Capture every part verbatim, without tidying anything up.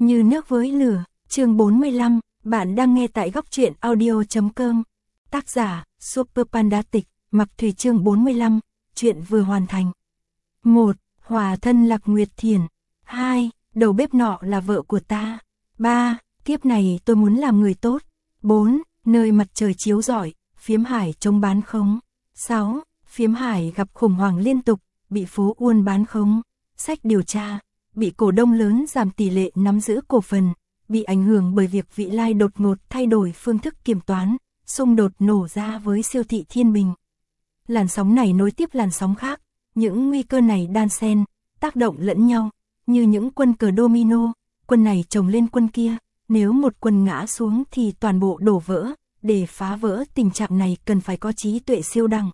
Như nước với lửa, chương bốn mươi lăm, bạn đang nghe tại góc truyện audio chấm com. Tác giả, Super Panda Tịch, Mặc Thủy chương bốn mươi lăm, chuyện vừa hoàn thành. một. Hòa thân Lạc Nguyệt Thiền. hai. Đầu bếp nọ là vợ của ta. ba. Kiếp này tôi muốn làm người tốt. bốn. Nơi mặt trời chiếu rọi, phiếm hải chống bán khống. sáu. Phiếm hải gặp khủng hoảng liên tục, bị phố Uôn bán khống. Sách điều tra, bị cổ đông lớn giảm tỷ lệ nắm giữ cổ phần, bị ảnh hưởng bởi việc Vị Lai đột ngột thay đổi phương thức kiểm toán, xung đột nổ ra với siêu thị Thiên Bình. Làn sóng này nối tiếp làn sóng khác, những nguy cơ này đan xen, tác động lẫn nhau, như những quân cờ domino, quân này chồng lên quân kia, nếu một quân ngã xuống thì toàn bộ đổ vỡ, để phá vỡ tình trạng này cần phải có trí tuệ siêu đẳng.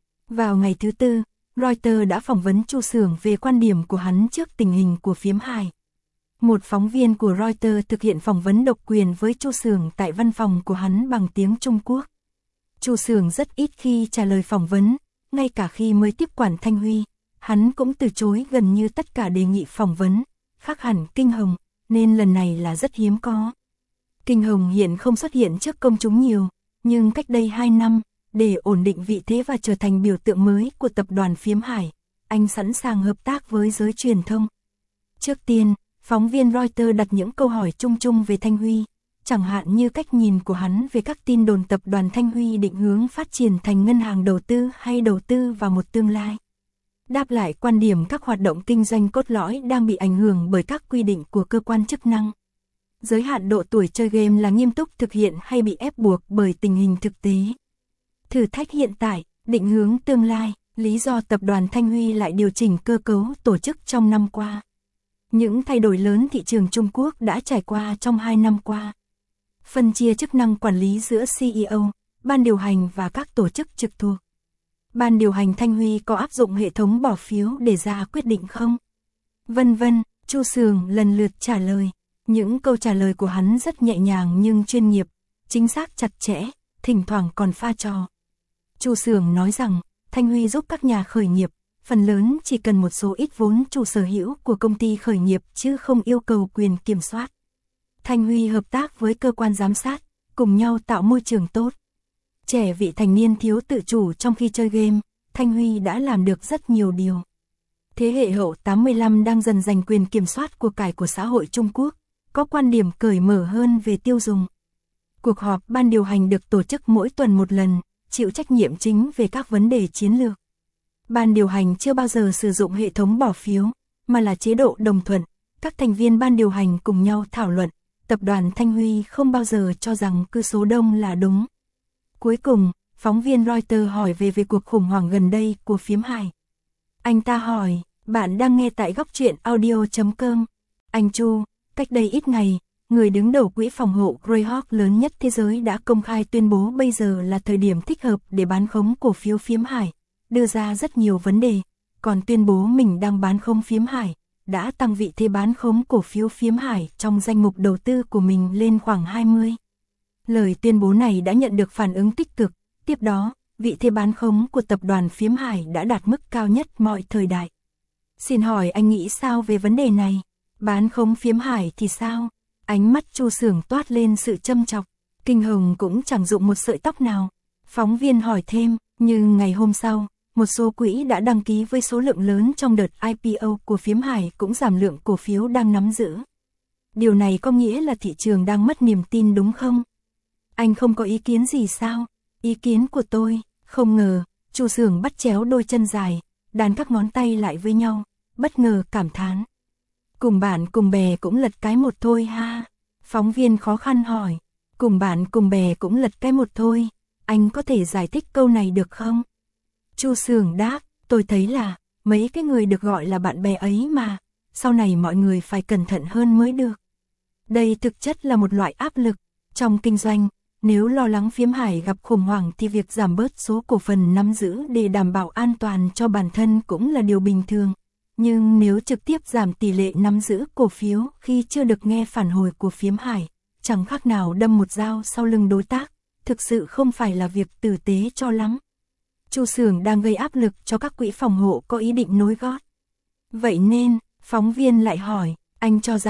Vào ngày thứ tư, Reuters đã phỏng vấn Chu Xưởng về quan điểm của hắn trước tình hình của phiếm hải. Một phóng viên của Reuters thực hiện phỏng vấn độc quyền với Chu Xưởng tại văn phòng của hắn bằng tiếng Trung Quốc. Chu Xưởng rất ít khi trả lời phỏng vấn, ngay cả khi mới tiếp quản Thanh Huy, hắn cũng từ chối gần như tất cả đề nghị phỏng vấn, khác hẳn Kinh Hồng, nên lần này là rất hiếm có. Kinh Hồng hiện không xuất hiện trước công chúng nhiều, nhưng cách đây hai năm, để ổn định vị thế và trở thành biểu tượng mới của tập đoàn phiếm hải, anh sẵn sàng hợp tác với giới truyền thông. Trước tiên, phóng viên Reuters đặt những câu hỏi chung chung về Thanh Huy, chẳng hạn như cách nhìn của hắn về các tin đồn tập đoàn Thanh Huy định hướng phát triển thành ngân hàng đầu tư hay đầu tư vào một tương lai. Đáp lại quan điểm các hoạt động kinh doanh cốt lõi đang bị ảnh hưởng bởi các quy định của cơ quan chức năng. Giới hạn độ tuổi chơi game là nghiêm túc thực hiện hay bị ép buộc bởi tình hình thực tế. Thử thách hiện tại, định hướng tương lai, lý do tập đoàn Thanh Huy lại điều chỉnh cơ cấu tổ chức trong năm qua. Những thay đổi lớn thị trường Trung Quốc đã trải qua trong hai năm qua. Phân chia chức năng quản lý giữa xê e ô, ban điều hành và các tổ chức trực thuộc. Ban điều hành Thanh Huy có áp dụng hệ thống bỏ phiếu để ra quyết định không? Vân vân, Chu Xưởng lần lượt trả lời. Những câu trả lời của hắn rất nhẹ nhàng nhưng chuyên nghiệp, chính xác chặt chẽ, thỉnh thoảng còn pha trò. Chu Xưởng nói rằng, Thanh Huy giúp các nhà khởi nghiệp, phần lớn chỉ cần một số ít vốn chủ sở hữu của công ty khởi nghiệp chứ không yêu cầu quyền kiểm soát. Thanh Huy hợp tác với cơ quan giám sát, cùng nhau tạo môi trường tốt. Trẻ vị thành niên thiếu tự chủ trong khi chơi game, Thanh Huy đã làm được rất nhiều điều. Thế hệ hậu tám mươi lăm đang dần giành quyền kiểm soát của cải của xã hội Trung Quốc, có quan điểm cởi mở hơn về tiêu dùng. Cuộc họp ban điều hành được tổ chức mỗi tuần một lần, chịu trách nhiệm chính về các vấn đề chiến lược. Ban điều hành chưa bao giờ sử dụng hệ thống bỏ phiếu, mà là chế độ đồng thuận, các thành viên ban điều hành cùng nhau thảo luận, tập đoàn Thanh Huy không bao giờ cho rằng cứ số đông là đúng. Cuối cùng, phóng viên Reuters hỏi về về cuộc khủng hoảng gần đây của phiếm hải. Anh ta hỏi, bạn đang nghe tại góc truyện audio chấm com. Anh Chu, cách đây ít ngày, người đứng đầu quỹ phòng hộ Greyhawk lớn nhất thế giới đã công khai tuyên bố bây giờ là thời điểm thích hợp để bán khống cổ phiếu phiếm hải, đưa ra rất nhiều vấn đề, còn tuyên bố mình đang bán khống phiếm hải, đã tăng vị thế bán khống cổ phiếu phiếm hải trong danh mục đầu tư của mình lên khoảng hai mươi. Lời tuyên bố này đã nhận được phản ứng tích cực, tiếp đó, vị thế bán khống của tập đoàn phiếm hải đã đạt mức cao nhất mọi thời đại. Xin hỏi anh nghĩ sao về vấn đề này? Bán khống phiếm hải thì sao? Ánh mắt Chu Xưởng toát lên sự châm chọc. Kinh Hồng cũng chẳng dụng một sợi tóc nào. Phóng viên hỏi thêm, nhưng ngày hôm sau, một số quỹ đã đăng ký với số lượng lớn trong đợt i pê o của phiếm hải cũng giảm lượng cổ phiếu đang nắm giữ. Điều này có nghĩa là thị trường đang mất niềm tin đúng không? Anh không có ý kiến gì sao? Ý kiến của tôi, không ngờ, Chu Xưởng bắt chéo đôi chân dài, đàn các ngón tay lại với nhau, bất ngờ cảm thán. Cùng bạn cùng bè cũng lật cái một thôi ha. Phóng viên khó khăn hỏi, cùng bạn cùng bè cũng lật cái một thôi, anh có thể giải thích câu này được không? Chu Xưởng đáp, tôi thấy là, mấy cái người được gọi là bạn bè ấy mà, sau này mọi người phải cẩn thận hơn mới được. Đây thực chất là một loại áp lực, trong kinh doanh, nếu lo lắng phiếm hải gặp khủng hoảng thì việc giảm bớt số cổ phần nắm giữ để đảm bảo an toàn cho bản thân cũng là điều bình thường. Nhưng nếu trực tiếp giảm tỷ lệ nắm giữ cổ phiếu khi chưa được nghe phản hồi của phiếm hải, chẳng khác nào đâm một dao sau lưng đối tác, thực sự không phải là việc tử tế cho lắm. Chu Xưởng đang gây áp lực cho các quỹ phòng hộ có ý định nối gót. Vậy nên, phóng viên lại hỏi, anh cho rằng,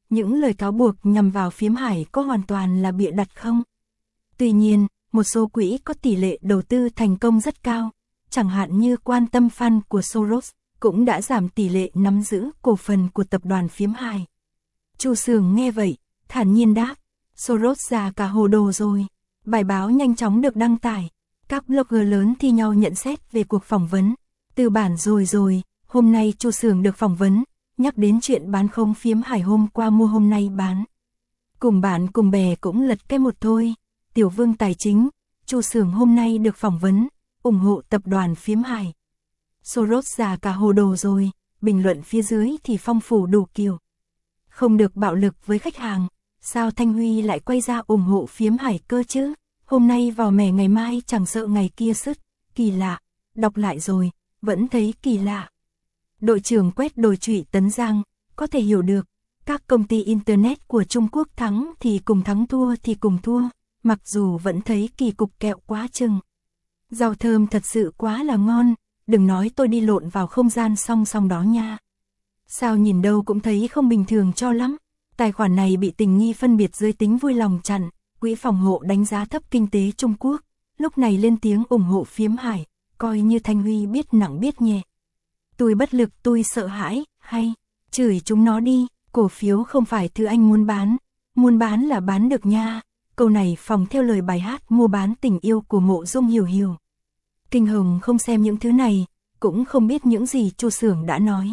những lời cáo buộc nhằm vào Phiếm Hải có hoàn toàn là bịa đặt không? Tuy nhiên, một số quỹ có tỷ lệ đầu tư thành công rất cao, chẳng hạn như Quan Tâm Fund của Soros, cũng đã giảm tỷ lệ nắm giữ cổ phần của tập đoàn Phiếm Hải. Chu Sường nghe vậy, thản nhiên đáp, Soros già cả hồ đồ rồi. Bài báo nhanh chóng được đăng tải, các blogger lớn thi nhau nhận xét về cuộc phỏng vấn. Từ bản rồi rồi, hôm nay Chu Sường được phỏng vấn, nhắc đến chuyện bán không Phiếm Hải hôm qua mua hôm nay bán. Cùng bạn cùng bè cũng lật cái một thôi. Tiểu vương tài chính, Chu Sường hôm nay được phỏng vấn, ủng hộ tập đoàn Phiếm Hải. Soros già cả hồ đồ rồi, bình luận phía dưới thì phong phú đủ kiểu. Không được bạo lực với khách hàng, sao Thanh Huy lại quay ra ủng hộ Phiếm Hải cơ chứ? Hôm nay vào mẻ ngày mai chẳng sợ ngày kia sứt, kỳ lạ, đọc lại rồi, vẫn thấy kỳ lạ. Đội trưởng quét đồi trụy Tấn Giang, có thể hiểu được, các công ty Internet của Trung Quốc thắng thì cùng thắng thua thì cùng thua, mặc dù vẫn thấy kỳ cục kẹo quá chừng. Rau thơm thật sự quá là ngon, đừng nói tôi đi lộn vào không gian song song đó nha. Sao nhìn đâu cũng thấy không bình thường cho lắm, tài khoản này bị tình nghi phân biệt giới tính vui lòng chặn, quỹ phòng hộ đánh giá thấp kinh tế Trung Quốc, lúc này lên tiếng ủng hộ Phiếm Hải, coi như Thanh Huy biết nặng biết nhẹ. Tôi bất lực, tôi sợ hãi, hay, chửi chúng nó đi, cổ phiếu không phải thứ anh muốn bán, muốn bán là bán được nha. Câu này phỏng theo lời bài hát Mua bán tình yêu của Mộ Dung Hiểu Hiểu. Kinh Hồng không xem những thứ này, cũng không biết những gì Chu Sường đã nói.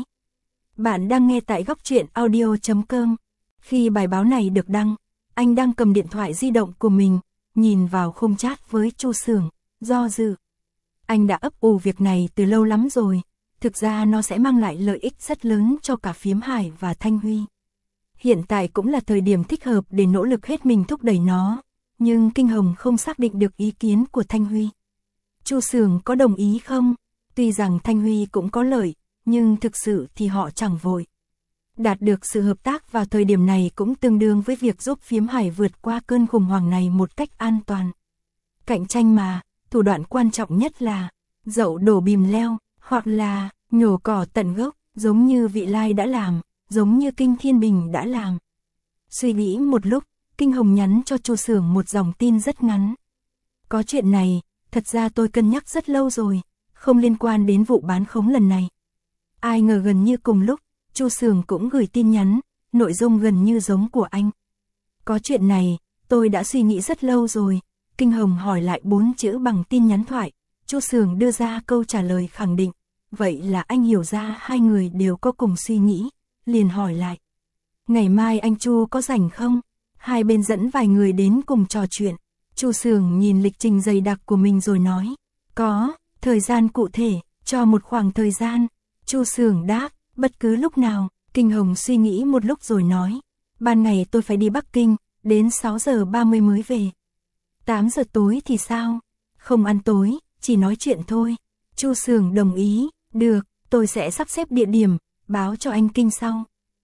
Bạn đang nghe tại góc truyện audio chấm com. Khi bài báo này được đăng, anh đang cầm điện thoại di động của mình, nhìn vào khung chat với Chu Sường, do dự. Anh đã ấp ủ việc này từ lâu lắm rồi, thực ra nó sẽ mang lại lợi ích rất lớn cho cả Phiếm Hải và Thanh Huy. Hiện tại cũng là thời điểm thích hợp để nỗ lực hết mình thúc đẩy nó, nhưng Kinh Hồng không xác định được ý kiến của Thanh Huy. Chu Sường có đồng ý không? Tuy rằng Thanh Huy cũng có lợi, nhưng thực sự thì họ chẳng vội. Đạt được sự hợp tác vào thời điểm này cũng tương đương với việc giúp Phiếm Hải vượt qua cơn khủng hoảng này một cách an toàn. Cạnh tranh mà, thủ đoạn quan trọng nhất là dậu đổ bìm leo, hoặc là nhổ cỏ tận gốc, giống như Vị Lai đã làm, giống như Kinh Thiên Bình đã làm. Suy nghĩ một lúc, Kinh Hồng nhắn cho Chu Sường một dòng tin rất ngắn. Có chuyện này, thật ra tôi cân nhắc rất lâu rồi, không liên quan đến vụ bán khống lần này. Ai ngờ gần như cùng lúc, Chu Sường cũng gửi tin nhắn, nội dung gần như giống của anh. Có chuyện này, tôi đã suy nghĩ rất lâu rồi. Kinh Hồng hỏi lại bốn chữ bằng tin nhắn thoại, Chu Sường đưa ra câu trả lời khẳng định. Vậy là anh hiểu ra hai người đều có cùng suy nghĩ, liền hỏi lại. Ngày mai anh Chu có rảnh không? Hai bên dẫn vài người đến cùng trò chuyện. Chu Sường nhìn lịch trình dày đặc của mình rồi nói. Có, thời gian cụ thể, cho một khoảng thời gian. Chu Sường đáp, bất cứ lúc nào. Kinh Hồng suy nghĩ một lúc rồi nói. Ban ngày tôi phải đi Bắc Kinh, đến sáu giờ ba mươi mới về. tám giờ tối thì sao? Không ăn tối, chỉ nói chuyện thôi. Chu Sường đồng ý, được, tôi sẽ sắp xếp địa điểm, báo cho anh Kinh sau.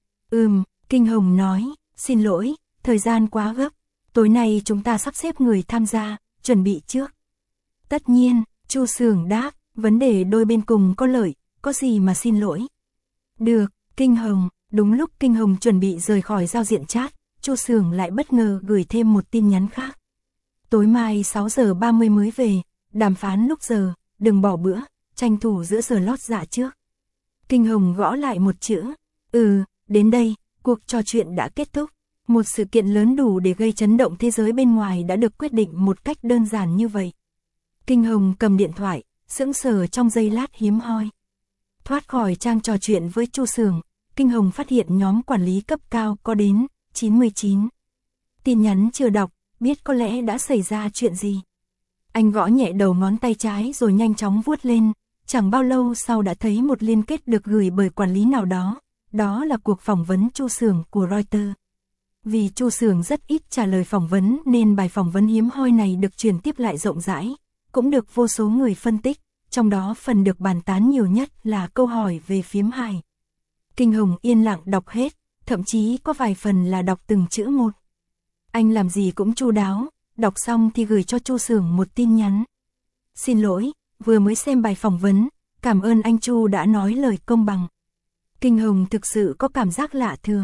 Ừm, Kinh Hồng nói, xin lỗi, thời gian quá gấp, tối nay chúng ta sắp xếp người tham gia, chuẩn bị trước. Tất nhiên, Chu Sường đáp, vấn đề đôi bên cùng có lợi, có gì mà xin lỗi. Được, Kinh Hồng, đúng lúc Kinh Hồng chuẩn bị rời khỏi giao diện chat, Chu Sường lại bất ngờ gửi thêm một tin nhắn khác. Tối mai sáu giờ ba mươi mới về, đàm phán lúc giờ, đừng bỏ bữa, tranh thủ giữa giờ lót dạ trước. Kinh Hồng gõ lại một chữ, ừ, đến đây, cuộc trò chuyện đã kết thúc. Một sự kiện lớn đủ để gây chấn động thế giới bên ngoài đã được quyết định một cách đơn giản như vậy. Kinh Hồng cầm điện thoại, sững sờ trong giây lát hiếm hoi. Thoát khỏi trang trò chuyện với Chu Sường, Kinh Hồng phát hiện nhóm quản lý cấp cao có đến chín mươi chín. Tin nhắn chưa đọc, biết có lẽ đã xảy ra chuyện gì. Anh gõ nhẹ đầu ngón tay trái rồi nhanh chóng vuốt lên, chẳng bao lâu sau đã thấy một liên kết được gửi bởi quản lý nào đó, đó là cuộc phỏng vấn Chu Sường của Reuters. Vì Chu Sường rất ít trả lời phỏng vấn nên bài phỏng vấn hiếm hoi này được truyền tiếp lại rộng rãi, cũng được vô số người phân tích, trong đó phần được bàn tán nhiều nhất là câu hỏi về Phiếm Hải. Kinh Hồng yên lặng đọc hết, thậm chí có vài phần là đọc từng chữ một. Anh làm gì cũng chu đáo, đọc xong thì gửi cho Chu Sường một tin nhắn. Xin lỗi, vừa mới xem bài phỏng vấn, cảm ơn anh Chu đã nói lời công bằng. Kinh Hồng thực sự có cảm giác lạ thường.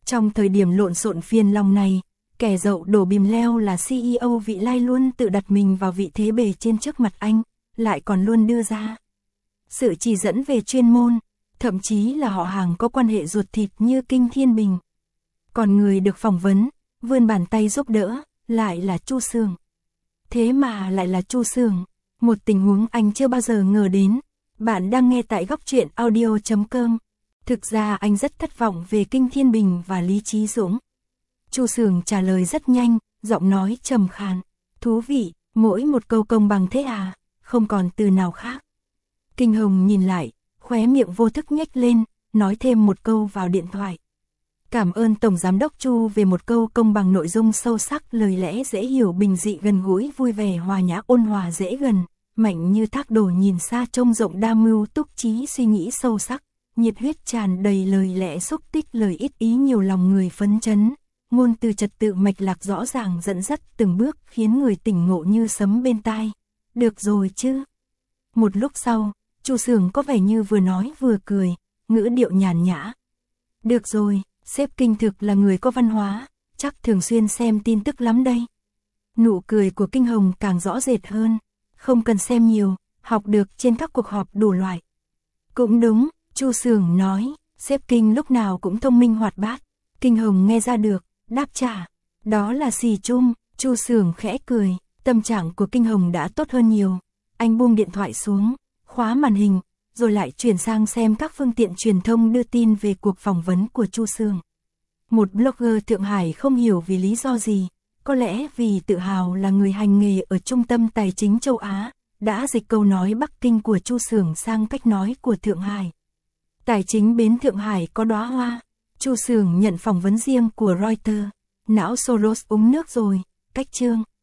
Trong thời điểm lộn xộn phiền lòng này, kẻ dậu đổ bìm leo là xê e ô vị lai luôn tự đặt mình vào vị thế bề trên trước mặt anh, lại còn luôn đưa ra sự chỉ dẫn về chuyên môn, thậm chí là họ hàng có quan hệ ruột thịt như Kinh Thiên Bình. Còn người được phỏng vấn, vươn bàn tay giúp đỡ, lại là Chu Sường. Thế mà lại là Chu Sường, một tình huống anh chưa bao giờ ngờ đến. Bạn đang nghe tại góc truyện audio chấm com. Thực ra anh rất thất vọng về Kinh Thiên Bình và Lý Chí Dũng. Chu Sường trả lời rất nhanh, giọng nói trầm khàn. Thú vị, mỗi một câu công bằng thế à, không còn từ nào khác. Kinh Hồng nhìn lại, khóe miệng vô thức nhếch lên, nói thêm một câu vào điện thoại. Cảm ơn Tổng Giám đốc Chu về một câu công bằng nội dung sâu sắc, lời lẽ dễ hiểu, bình dị, gần gũi, vui vẻ, hòa nhã, ôn hòa, dễ gần. Mạnh như thác đổ nhìn xa trông rộng, đa mưu túc trí, suy nghĩ sâu sắc, nhiệt huyết tràn đầy, lời lẽ xúc tích, lời ít ý nhiều lòng người phấn chấn, ngôn từ trật tự mạch lạc rõ ràng, dẫn dắt từng bước khiến người tỉnh ngộ như sấm bên tai. Được rồi chứ? Một lúc sau, Chu Sường có vẻ như vừa nói vừa cười, ngữ điệu nhàn nhã. Được rồi, sếp Kinh thực là người có văn hóa, chắc thường xuyên xem tin tức lắm đây. Nụ cười của Kinh Hồng càng rõ rệt hơn. Không cần xem nhiều, học được trên các cuộc họp đủ loại. Cũng đúng, Chu Sường nói, sếp Kinh lúc nào cũng thông minh hoạt bát. Kinh Hồng nghe ra được, đáp trả. Đó là xì chung, Chu Sường khẽ cười, tâm trạng của Kinh Hồng đã tốt hơn nhiều. Anh buông điện thoại xuống, khóa màn hình, rồi lại chuyển sang xem các phương tiện truyền thông đưa tin về cuộc phỏng vấn của Chu Sường. Một blogger Thượng Hải không hiểu vì lý do gì, có lẽ vì tự hào là người hành nghề ở trung tâm tài chính châu Á, đã dịch câu nói Bắc Kinh của Chu Sường sang cách nói của Thượng Hải. Tài chính bến Thượng Hải có đóa hoa. Chu Sường nhận phỏng vấn riêng của Reuters. Não Soros uống nước rồi, cách chương.